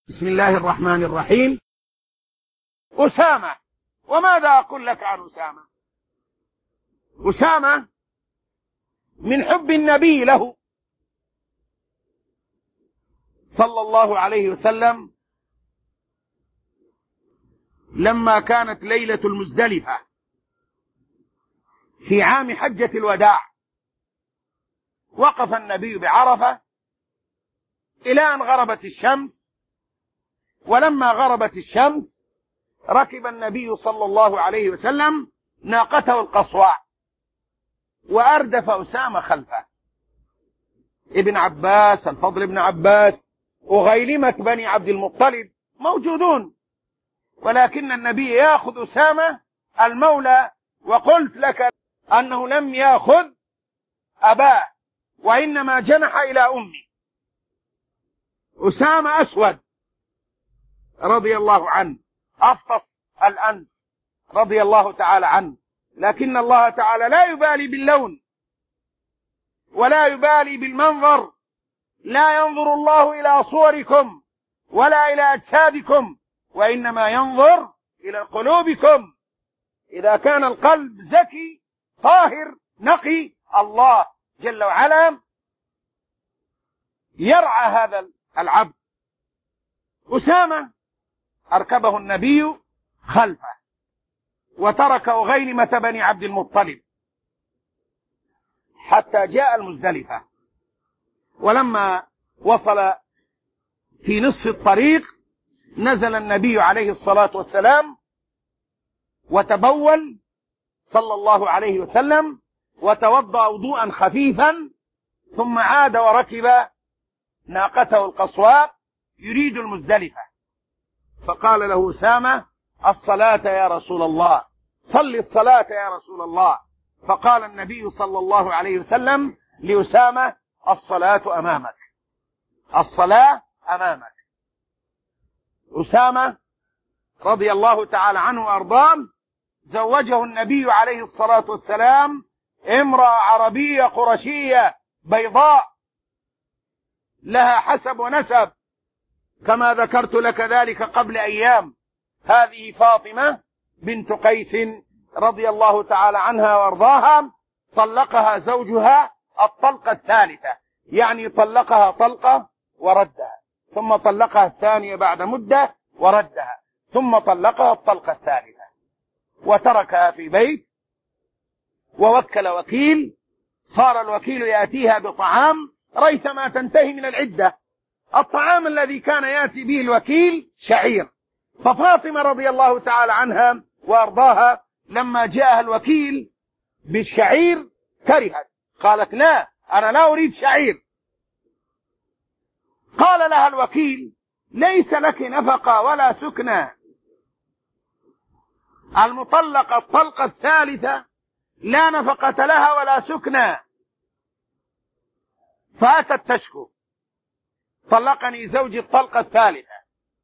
بسم الله الرحمن الرحيم. أسامة، وماذا أقول لك عن أسامة؟ أسامة من حب النبي له صلى الله عليه وسلم لما كانت ليلة المزدلفة في عام حجة الوداع، وقف النبي بعرفة إلى أن غربت الشمس، ولما غربت الشمس ركب النبي صلى الله عليه وسلم ناقته القصواء وأردف أسامة خلفه. ابن عباس، الفضل بن عباس، وغيلمة بني عبد المطلب موجودون، ولكن النبي يأخذ أسامة المولى، وقلت لك أنه لم يأخذ أباه وإنما جنح إلى أمي. أسامة أسود رضي الله عنه، أفطس الأنف رضي الله تعالى عنه، لكن الله تعالى لا يبالي باللون ولا يبالي بالمنظر. لا ينظر الله إلى صوركم ولا إلى أجسادكم، وإنما ينظر إلى قلوبكم. إذا كان القلب زكي طاهر نقي، الله جل وعلا يرعى هذا العبد. أسامة أركبه النبي خلفه وترك غيلمة بني عبد المطلب حتى جاء المزدلفة، ولما وصل في نصف الطريق نزل النبي عليه الصلاة والسلام وتبول صلى الله عليه وسلم وتوضأ وضوءا خفيفا، ثم عاد وركب ناقته القصواء يريد المزدلفة، فقال له أسامة: الصلاة يا رسول الله، صل الصلاة يا رسول الله. فقال النبي صلى الله عليه وسلم لأسامة: الصلاة أمامك، الصلاة أمامك. أسامة رضي الله تعالى عنه وأرضاه زوجه النبي عليه الصلاة والسلام امرأة عربية قرشية بيضاء لها حسب ونسب، كما ذكرت لك ذلك قبل أيام. هذه فاطمة بنت قيس رضي الله تعالى عنها وارضاها، طلقها زوجها الطلقة الثالثة، يعني طلقها طلقة وردها، ثم طلقها الثانية بعد مدة وردها، ثم طلقها الطلقة الثالثة، وتركها في بيت ووكل وكيل. صار الوكيل يأتيها بطعام ريثما تنتهي من العدة. الطعام الذي كان يأتي به الوكيل شعير، ففاطمة رضي الله تعالى عنها وأرضاها لما جاءها الوكيل بالشعير كرهت، قالت: لا، أنا لا أريد شعير. قال لها الوكيل: ليس لك نفقة ولا سكنى، المطلقة الطلقة الثالثة لا نفقة لها ولا سكنى. فأتت تشكو: طلقني زوجي الطلقة الثالثة،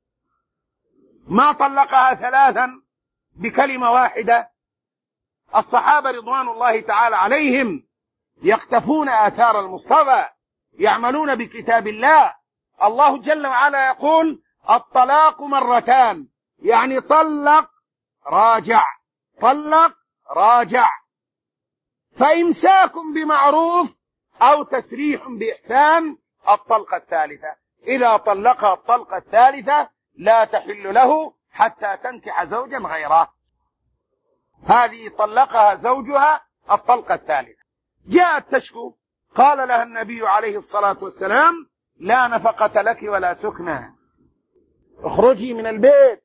ما طلقها ثلاثا بكلمة واحدة. الصحابة رضوان الله تعالى عليهم يقتفون آثار المصطفى، يعملون بكتاب الله. الله جل وعلا يقول: الطلاق مرتان، يعني طلق راجع، طلق راجع. فإمساك بمعروف أو تسريح بإحسان الطلقة الثالثة. إذا طلقها الطلقة الثالثة لا تحل له حتى تنكح زوجا غيره. هذه طلقها زوجها الطلقة الثالثة. جاءت تشكو، قال لها النبي عليه الصلاة والسلام: لا نفقة لك ولا سكنى، اخرجي من البيت،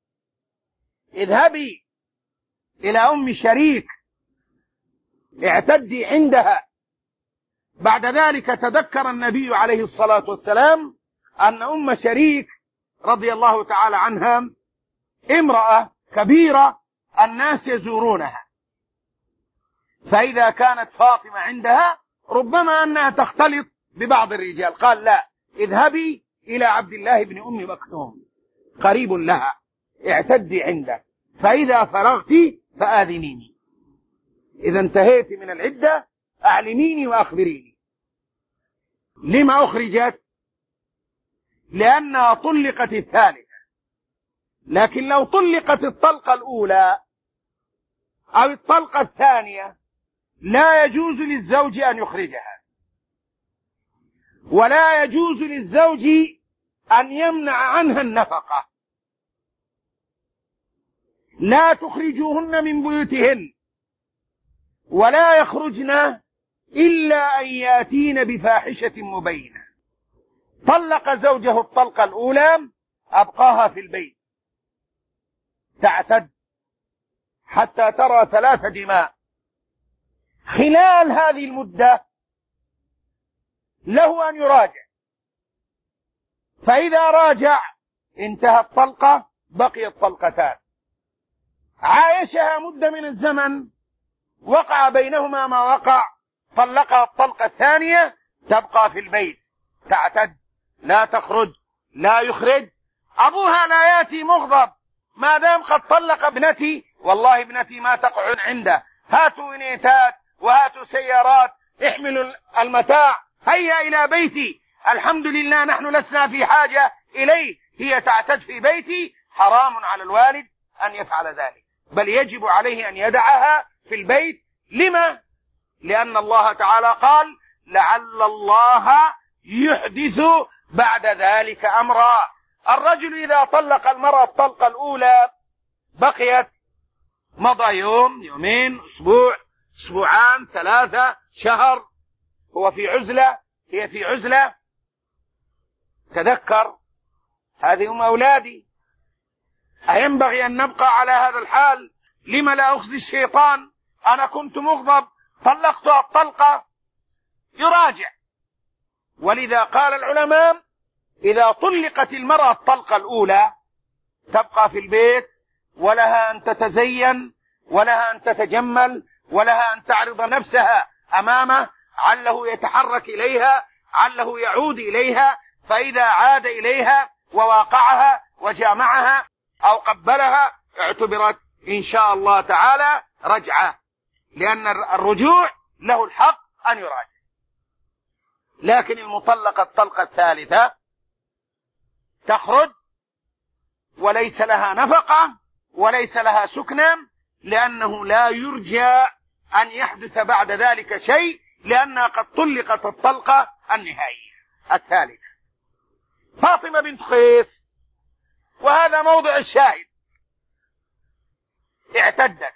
اذهبي إلى أم شريك، اعتدي عندها. بعد ذلك تذكر النبي عليه الصلاة والسلام أن أم شريك رضي الله تعالى عنها امرأة كبيرة الناس يزورونها، فإذا كانت فاطمة عندها ربما أنها تختلط ببعض الرجال. قال: لا، اذهبي إلى عبد الله بن أم مكتوم قريب لها، اعتدي عنده، فإذا فرغت فآذنيني، إذا انتهيت من العدة أعلميني وأخبريني. لما أخرجت؟ لأنها طلقت الثالثة. لكن لو طلقت الطلقة الأولى أو الطلقة الثانية لا يجوز للزوج أن يخرجها، ولا يجوز للزوج أن يمنع عنها النفقة. لا تخرجوهن من بيوتهن ولا يخرجن إلا أن يأتين بفاحشة مبينة. طلق زوجه الطلقة الأولى أبقاها في البيت تعتد حتى ترى 3 دماء. خلال هذه المدة له أن يراجع، فإذا راجع انتهى الطلقة، بقي الطلقتان. عايشها مدة من الزمن، وقع بينهما ما وقع، طلقها الطلقة الثانية، تبقى في البيت تعتد، لا تخرج، لا يخرج. أبوها لا يأتي مغضب ما دام قد طلق ابنتي، والله ابنتي ما تقعد عنده، هاتوا إنيتات وهاتوا سيارات، احملوا المتاع، هيا إلى بيتي، الحمد لله نحن لسنا في حاجة إليه، هي تعتد في بيتي. حرام على الوالد أن يفعل ذلك، بل يجب عليه أن يدعها في البيت. لما؟ لأن الله تعالى قال لعل الله يحدث بعد ذلك أمرا. الرجل إذا طلق المرأة الطلقة الأولى بقيت، مضى يوم، يومين، أسبوع، أسبوعان، 3 شهر، هو في عزلة، هي في عزلة، تذكر هذه أم أولادي، أينبغي أن نبقى على هذا الحال؟ لما لا أخزي الشيطان؟ أنا كنت مغضب، طلقتها الطلقة، يراجع. ولذا قال العلماء إذا طلقت المرأة الطلقة الأولى تبقى في البيت، ولها أن تتزين، ولها أن تتجمل، ولها أن تعرض نفسها أمامه، عله يتحرك إليها، عله يعود إليها. فإذا عاد إليها وواقعها وجامعها أو قبلها اعتبرت إن شاء الله تعالى رجعة، لأن الرجوع له الحق أن يراجع. لكن المطلقة الطلقة الثالثة تخرج وليس لها نفقة وليس لها سكنى، لأنه لا يرجى أن يحدث بعد ذلك شيء، لأنها قد طلقت الطلقة النهائية الثالثة. فاطمة بنت قيس، وهذا موضع الشاهد، اعتدت،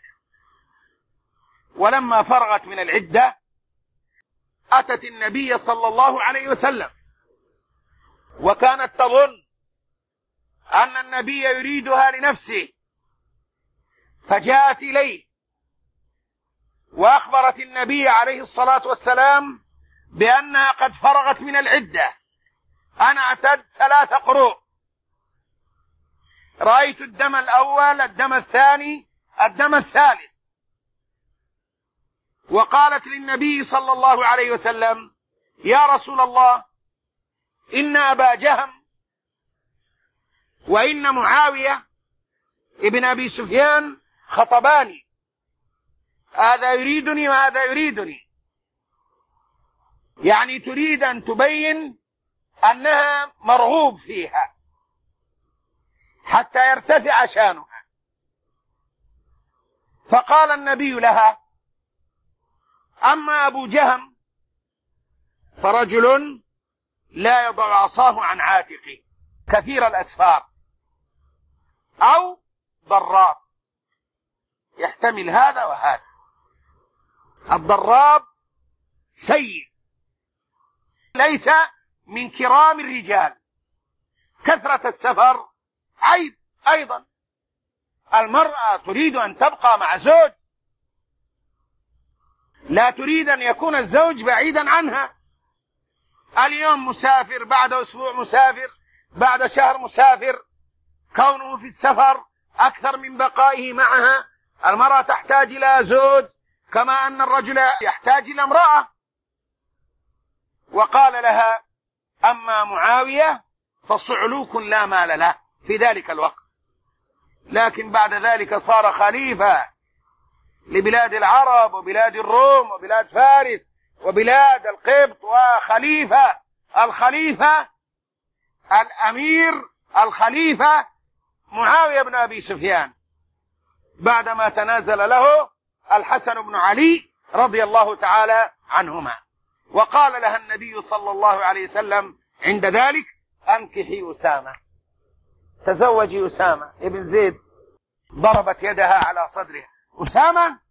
ولما فرغت من العدة أتت النبي صلى الله عليه وسلم، وكانت تظن أن النبي يريدها لنفسه، فجاءت إليه وأخبرت النبي عليه الصلاة والسلام بأنها قد فرغت من العدة، أنا اعتدت 3 قروء، رأيت الدم الأول، الدم الثاني، الدم الثالث. وقالت للنبي صلى الله عليه وسلم يا رسول الله، إن أبا جهم وإن معاوية ابن أبي سفيان خطباني، هذا يريدني وهذا يريدني، يعني تريد أن تبين أنها مرغوب فيها حتى يرتفع شانها. فقال النبي لها أما أبو جهم فرجل لا يضع عصاه عن عاتقه، كثير الأسفار، أو ضراب، يحتمل هذا وهذا. الضراب سيء، ليس من كرام الرجال، كثرة السفر عيب أيضا. المرأة تريد أن تبقى مع زوج، لا تريد أن يكون الزوج بعيدا عنها، اليوم مسافر، بعد أسبوع مسافر، بعد شهر مسافر. كونه في السفر أكثر من بقائه معها. المرأة تحتاج إلى زوج كما أن الرجل يحتاج إلى امرأة. وقال لها أما معاوية فصعلوك لا مال له في ذلك الوقت، لكن بعد ذلك صار خليفة لبلاد العرب وبلاد الروم وبلاد فارس وبلاد القبط، وخليفة. الخليفة الأمير الخليفة معاوية بن أبي سفيان بعدما تنازل له الحسن بن علي رضي الله تعالى عنهما، وقال لها النبي صلى الله عليه وسلم عند ذلك: أنكحي أسامة، تزوجي أسامة ابن زيد. ضربت يدها على صدرها: أسامة؟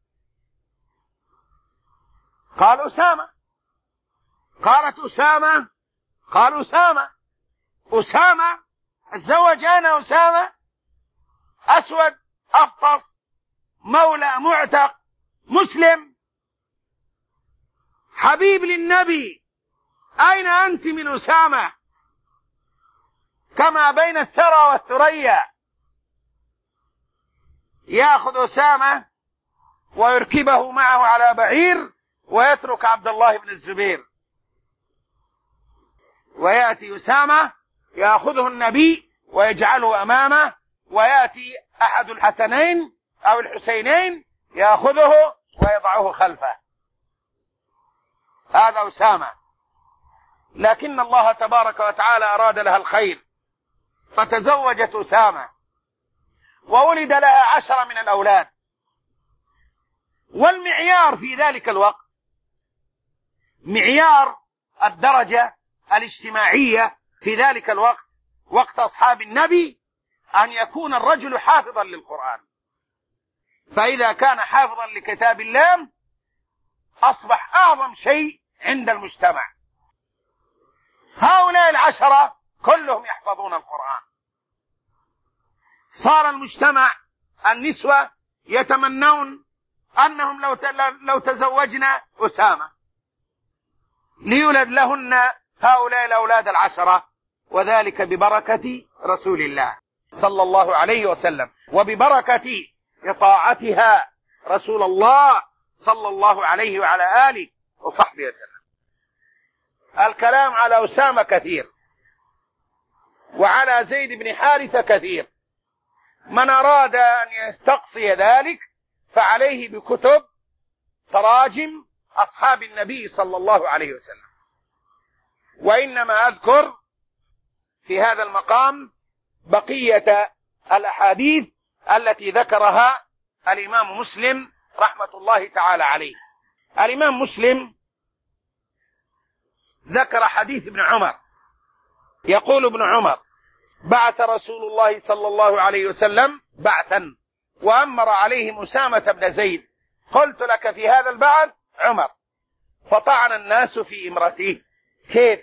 قال أسامة. قالت: أسامة؟ قال أسامة. أسامة؟ أتزوج أنا أسامة؟ أسود أفطس مولى معتق مسلم حبيب للنبي، أين أنت من أسامة؟ كما بين الثرى والثريا. يأخذ أسامة ويركبه معه على بعير ويترك عبد الله بن الزبير، ويأتي أسامة يأخذه النبي ويجعله أمامه، ويأتي أحد الحسنين أو الحسينين يأخذه ويضعه خلفه. هذا أسامة. لكن الله تبارك وتعالى أراد لها الخير فتزوجت أسامة، وولد لها 10 من الأولاد. والمعيار في ذلك الوقت، معيار الدرجة الاجتماعية في ذلك الوقت، وقت أصحاب النبي، أن يكون الرجل حافظا للقرآن. فإذا كان حافظا لكتاب الله أصبح أعظم شيء عند المجتمع. هؤلاء 10 كلهم يحفظون القرآن. صار المجتمع النسوة يتمنون أنهم لو تزوجنا أسامة ليولد لهن هؤلاء الأولاد 10، وذلك ببركة رسول الله صلى الله عليه وسلم، وببركة إطاعتها رسول الله صلى الله عليه وعلى آله وصحبه وسلم. الكلام على أسامة كثير، وعلى زيد بن حارثة كثير. من أراد أن يستقصي ذلك فعليه بكتب تراجم أصحاب النبي صلى الله عليه وسلم. وإنما أذكر في هذا المقام بقية الأحاديث التي ذكرها الإمام مسلم رحمة الله تعالى عليه. الإمام مسلم ذكر حديث ابن عمر، يقول ابن عمر: بعث رسول الله صلى الله عليه وسلم بعثا وأمر عليهم أسامة بن زيد. قلت لك في هذا البعث عمر، فطعن الناس في امرته. كيف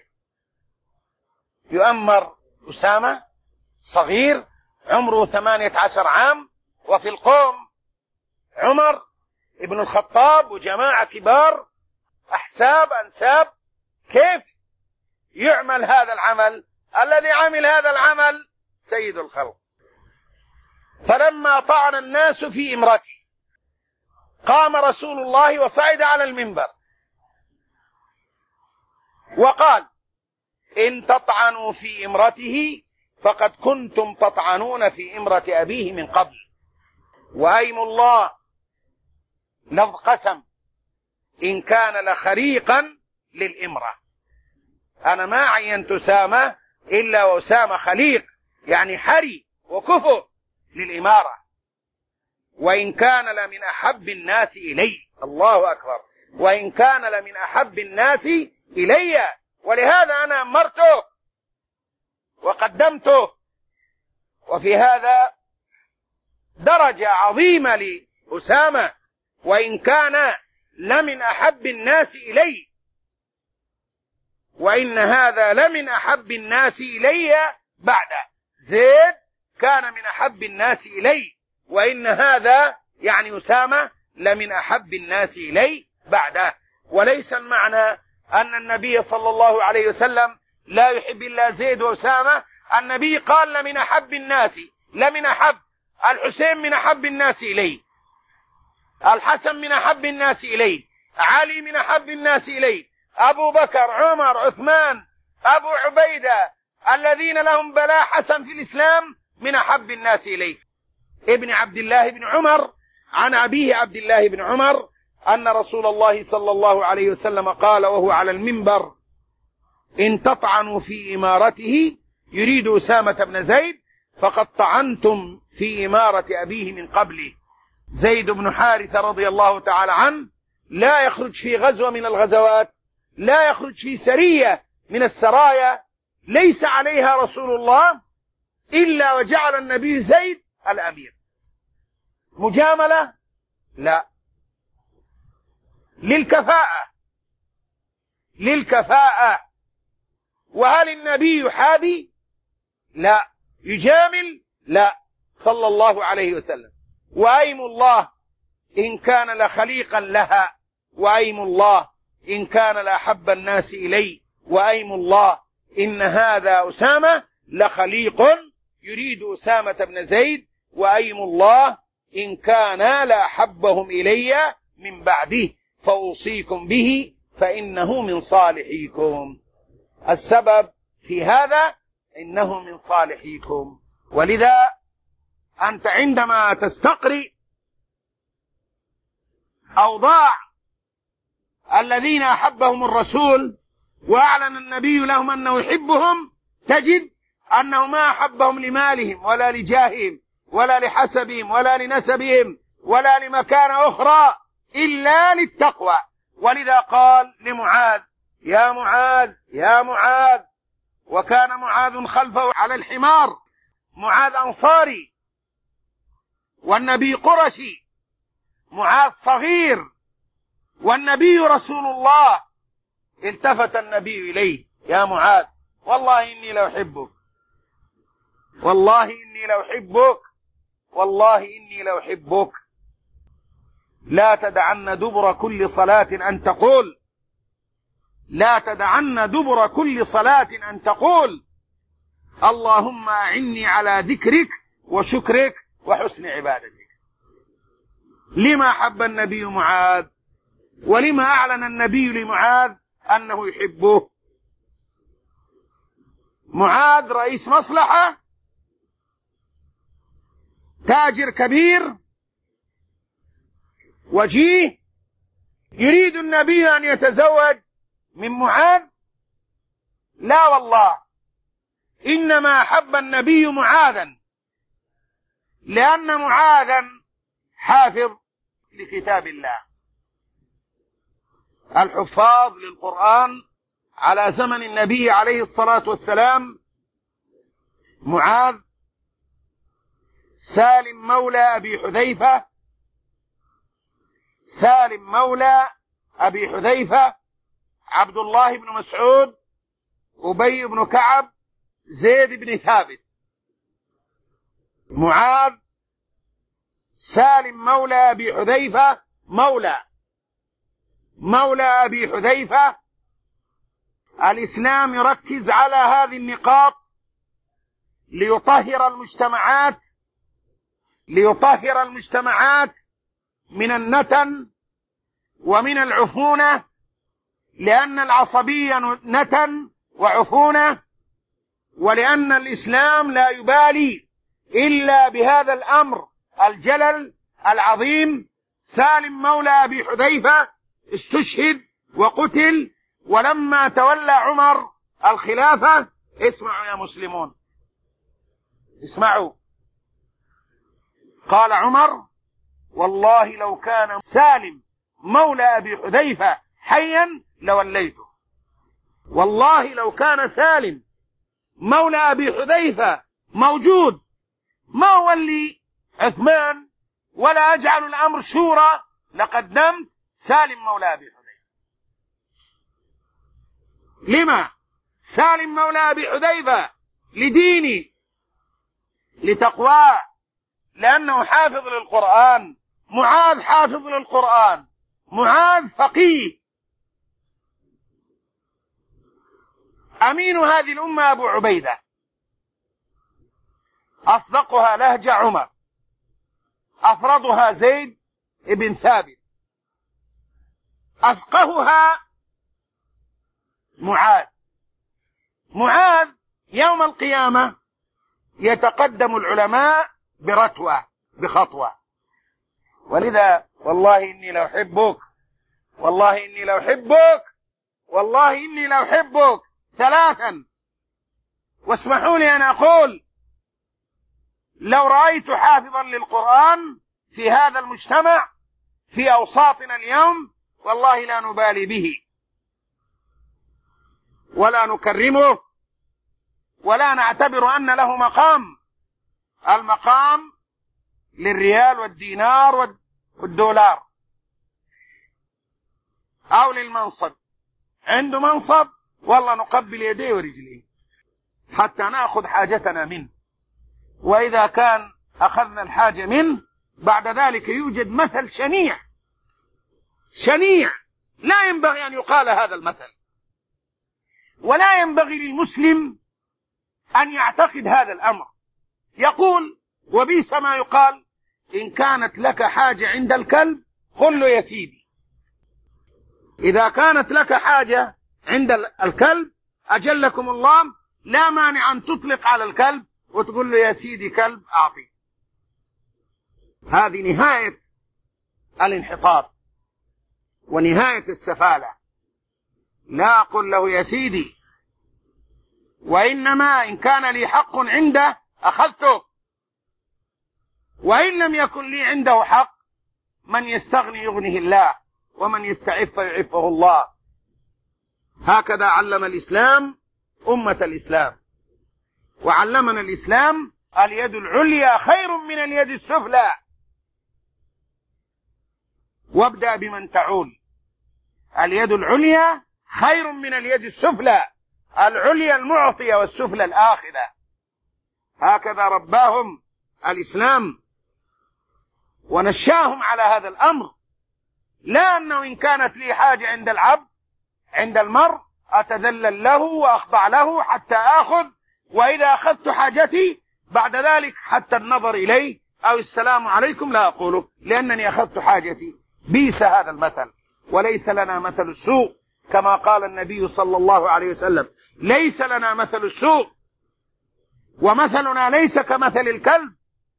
يؤمر أسامة صغير عمره 18 عام، وفي القوم عمر ابن الخطاب وجماعة كبار أحساب أنساب؟ كيف يعمل هذا العمل؟ الذي عمل هذا العمل سيد الخلق. فلما طعن الناس في امرته قام رسول الله وصعد على المنبر وقال: إن تطعنوا في امرته فقد كنتم تطعنون في امرة أبيه من قبل، وأيم الله لفظ قسم إن كان لخريقا للإمرة. أنا ما عينت أسامة إلا وأسامة خليق، يعني حري وكفؤ للإمارة، وإن كان لمن أحب الناس إلي. الله أكبر. وإن كان لمن أحب الناس إلي، ولهذا أنا أمرته وقدمته. وفي هذا درجة عظيمة لأسامة، وإن كان لمن أحب الناس إلي، وإن هذا لمن أحب الناس إلي بعد زيد كان من أحب الناس إلي، وإن هذا يعني أسامة لمن أحب الناس إلي بعده. وليس المعنى أن النبي صلى الله عليه وسلم لا يحب إلا زيد وأسامة. النبي قال لمن أحب الناس، لمن أحب. الحسين من أحب الناس إلي، الحسن من أحب الناس إلي، علي من أحب الناس إلي، أبو بكر، عمر، عثمان، أبو عبيدة، الذين لهم بلاء حسن في الإسلام من أحب الناس إليه. ابن عبد الله بن عمر عن أبيه عبد الله بن عمر أن رسول الله صلى الله عليه وسلم قال وهو على المنبر: إن تطعنوا في إمارته يريد أسامة بن زيد فقد طعنتم في إمارة أبيه من قبله. زيد بن حارثة رضي الله تعالى عنه لا يخرج في غزوة من الغزوات، لا يخرج في سرية من السرايا ليس عليها رسول الله إلا وجعل النبي زيد الأمير. مجاملة؟ لا، للكفاءة. وهل النبي يحابي؟ لا. يجامل؟ لا، صلى الله عليه وسلم. وأيم الله إن كان لخليقا لها، وأيم الله إن كان لأحب الناس إلي، وأيم الله إن هذا أسامة لخليق يريد أسامة بن زيد، وأيم الله إن كان لأحبهم إلي من بعده، فأوصيكم به فإنه من صالحيكم. السبب في هذا إنه من صالحيكم. ولذا أنت عندما تستقرئ أوضاع الذين أحبهم الرسول وأعلن النبي لهم أنه يحبهم، تجد أنه ما أحبهم لمالهم ولا لجاههم ولا لحسبهم ولا لنسبهم ولا لمكانة أخرى إلا للتقوى. ولذا قال لمعاذ: يا معاذ يا معاذ. وكان معاذ خلفه على الحمار، معاذ أنصاري والنبي قرشي، معاذ صغير والنبي رسول الله. التفت النبي إليه: يا معاذ والله إني لأحبك، والله إني لأحبك، والله إني لأحبك. لا تدعن دبر كل صلاة أن تقول، لا تدعن دبر كل صلاة أن تقول: اللهم أعني على ذكرك وشكرك وحسن عبادتك. لما حب النبي معاذ؟ ولما أعلن النبي لمعاذ أنه يحبه؟ معاذ رئيس مصلحة، تاجر كبير وجيه، يريد النبي أن يتزوج من معاذ؟ لا والله، إنما أحب النبي معاذا لأن معاذا حافظ لكتاب الله. الحفاظ للقرآن على زمن النبي عليه الصلاة والسلام: معاذ، سالم مولى أبي حذيفة، سالم مولى أبي حذيفة، عبد الله بن مسعود، أبي بن كعب، زيد بن ثابت. معاذ، سالم مولى أبي حذيفة، مولى أبي حذيفة. الإسلام يركز على هذه النقاط ليطهر المجتمعات من النتن ومن العفونة، لأن العصبية نتن وعفونة، ولأن الإسلام لا يبالي إلا بهذا الأمر الجلل العظيم. سالم مولى أبي حذيفة استشهد وقتل، ولما تولى عمر الخلافة، اسمعوا يا مسلمون، اسمعوا، قال عمر: والله لو كان سالم مولى أبي حذيفة حيا لوليته. والله لو كان سالم مولى أبي حذيفة موجود ما أولي عثمان ولا أجعل الأمر شورى لقدمت سالم مولى أبي حذيفة. لما؟ سالم مولى أبي حذيفة لديني، لتقواه، لأنه حافظ للقرآن. معاذ حافظ للقرآن، معاذ فقيه. أمين هذه الأمة أبو عبيدة، أصدقها لهجة عمر، أفرضها زيد بن ثابت، أفقهها معاذ. معاذ يوم القيامة يتقدم العلماء برتوة بخطوة. ولذا والله إني لأحبك، والله إني لأحبك، والله إني لأحبك ثلاثا. واسمحوا لي أن أقول لو رأيت حافظا للقرآن في هذا المجتمع في أوساطنا اليوم والله لا نبالي به ولا نكرمه ولا نعتبر أن له مقام. المقام للريال والدينار والدولار أو للمنصب. عنده منصب والله نقبل يديه ورجليه حتى نأخذ حاجتنا منه، وإذا كان أخذنا الحاجة منه بعد ذلك يوجد مثل شنيع لا ينبغي أن يقال هذا المثل، ولا ينبغي للمسلم أن يعتقد هذا الأمر. يقول وبئس ما يقال إن كانت لك حاجة عند الكلب قل له يا سيدي. إذا كانت لك حاجة عند الكلب أجلكم الله لا مانع أن تطلق على الكلب وتقول له يا سيدي كلب أعطي. هذه نهاية الانحطاط ونهاية السفالة. لا أقول له يا سيدي، وإنما إن كان لي حق عنده أخذته، وإن لم يكن لي عنده حق من يستغني يغنيه الله ومن يستعف يعفه الله. هكذا علم الإسلام أمة الإسلام، وعلمنا الإسلام اليد العليا خير من اليد السفلى، وابدأ بمن تعول. اليد العليا خير من اليد السفلى، العليا المعطية والسفلى الآخذة. هكذا رباهم الإسلام ونشاهم على هذا الأمر، لا أنه إن كانت لي حاجة عند العبد عند المرء أتذلل له وأخضع له حتى آخذ، وإذا أخذت حاجتي بعد ذلك حتى النظر إليه أو السلام عليكم لا أقوله لأنني أخذت حاجتي. بئس هذا المثل، وليس لنا مثل السوء كما قال النبي صلى الله عليه وسلم ليس لنا مثل السوء، ومثلنا ليس كمثل الكلب.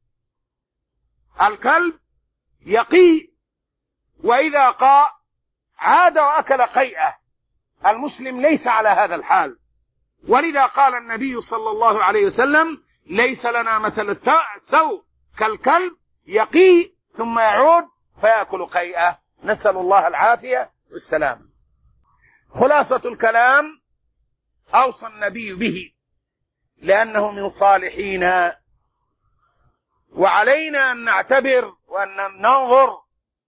الكلب يقي وإذا قاء عاد وأكل قيئة، المسلم ليس على هذا الحال. ولذا قال النبي صلى الله عليه وسلم ليس لنا مثل السوء كالكلب يقي ثم يعود فيأكل قيئة. نسأل الله العافية والسلام. خلاصة الكلام أوصى النبي به لأنه من صالحينا، وعلينا أن نعتبر وأن ننظر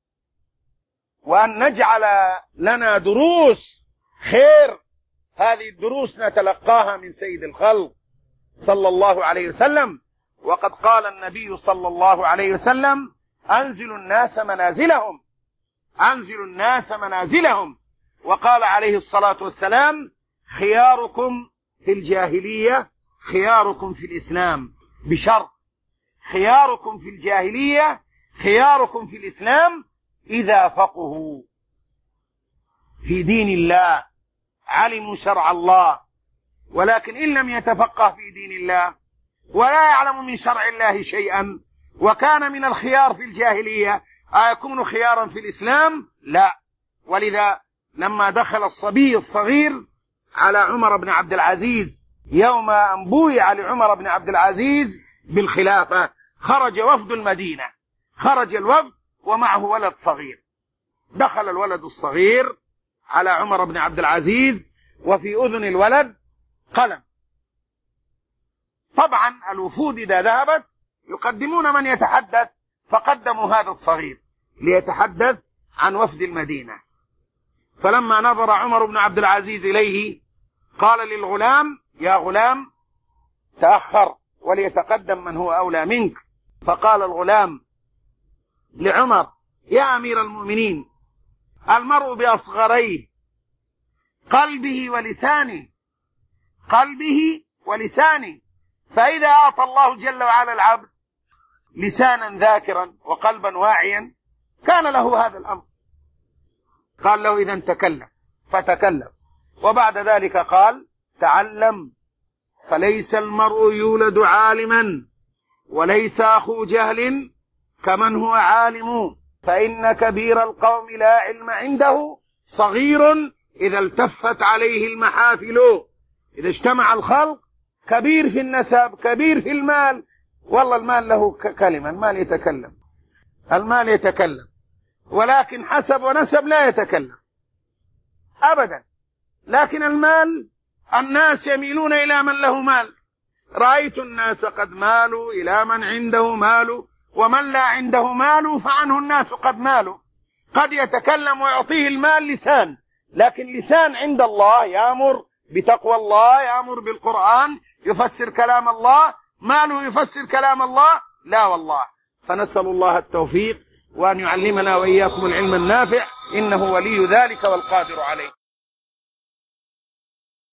وأن نجعل لنا دروس خير. هذه الدروس نتلقاها من سيد الخلق صلى الله عليه وسلم، وقد قال النبي صلى الله عليه وسلم أنزلوا الناس منازلهم، أنزلوا الناس منازلهم. وقال عليه الصلاة والسلام خياركم في الجاهلية خياركم في الإسلام، بشرط خياركم في الجاهلية خياركم في الإسلام إذا فقهوا في دين الله علموا شرع الله. ولكن إن لم يتفقه في دين الله ولا يعلم من شرع الله شيئا وكان من الخيار في الجاهلية أيكون خيارا في الإسلام؟ لا. ولذا لما دخل الصبي الصغير على عمر بن عبد العزيز يوم أن بويع لعمر بن عبد العزيز بالخلافة خرج وفد المدينة، خرج الوفد ومعه ولد صغير. دخل الولد الصغير على عمر بن عبد العزيز وفي أذن الولد قلم. طبعا الوفود إذا ذهبت يقدمون من يتحدث، فقدموا هذا الصغير ليتحدث عن وفد المدينة. فلما نظر عمر بن عبد العزيز إليه قال للغلام يا غلام تأخر وليتقدم من هو أولى منك. فقال الغلام لعمر يا أمير المؤمنين المرء بأصغريه قلبه ولسانه، قلبه ولسانه، فإذا أعطى الله جل وعلا العبد لسانا ذاكرا وقلبا واعيا كان له هذا الأمر. قال له إذن تكلم، فتكلم. وبعد ذلك قال تعلم فليس المرء يولد عالما وليس أخو جهل كمن هو عالم، فإن كبير القوم لا علم عنده صغير إذا التفت عليه المحافل. إذا اجتمع الخلق كبير في النسب، كبير في المال. والله المال له كلمة، المال يتكلم، ولكن حسب ونسب لا يتكلم أبدا. لكن المال الناس يميلون إلى من له مال. رأيت الناس قد مالوا إلى من عنده مال، ومن لا عنده مال فعنه الناس قد مالوا. قد يتكلم ويعطيه المال لسان، لكن لسان عند الله يأمر بتقوى الله، يأمر بالقرآن، يفسر كلام الله. ماله يفسر كلام الله؟ لا والله. فنسأل الله التوفيق، وأن يعلمنا وإياكم العلم النافع، إنه ولي ذلك والقادر عليه.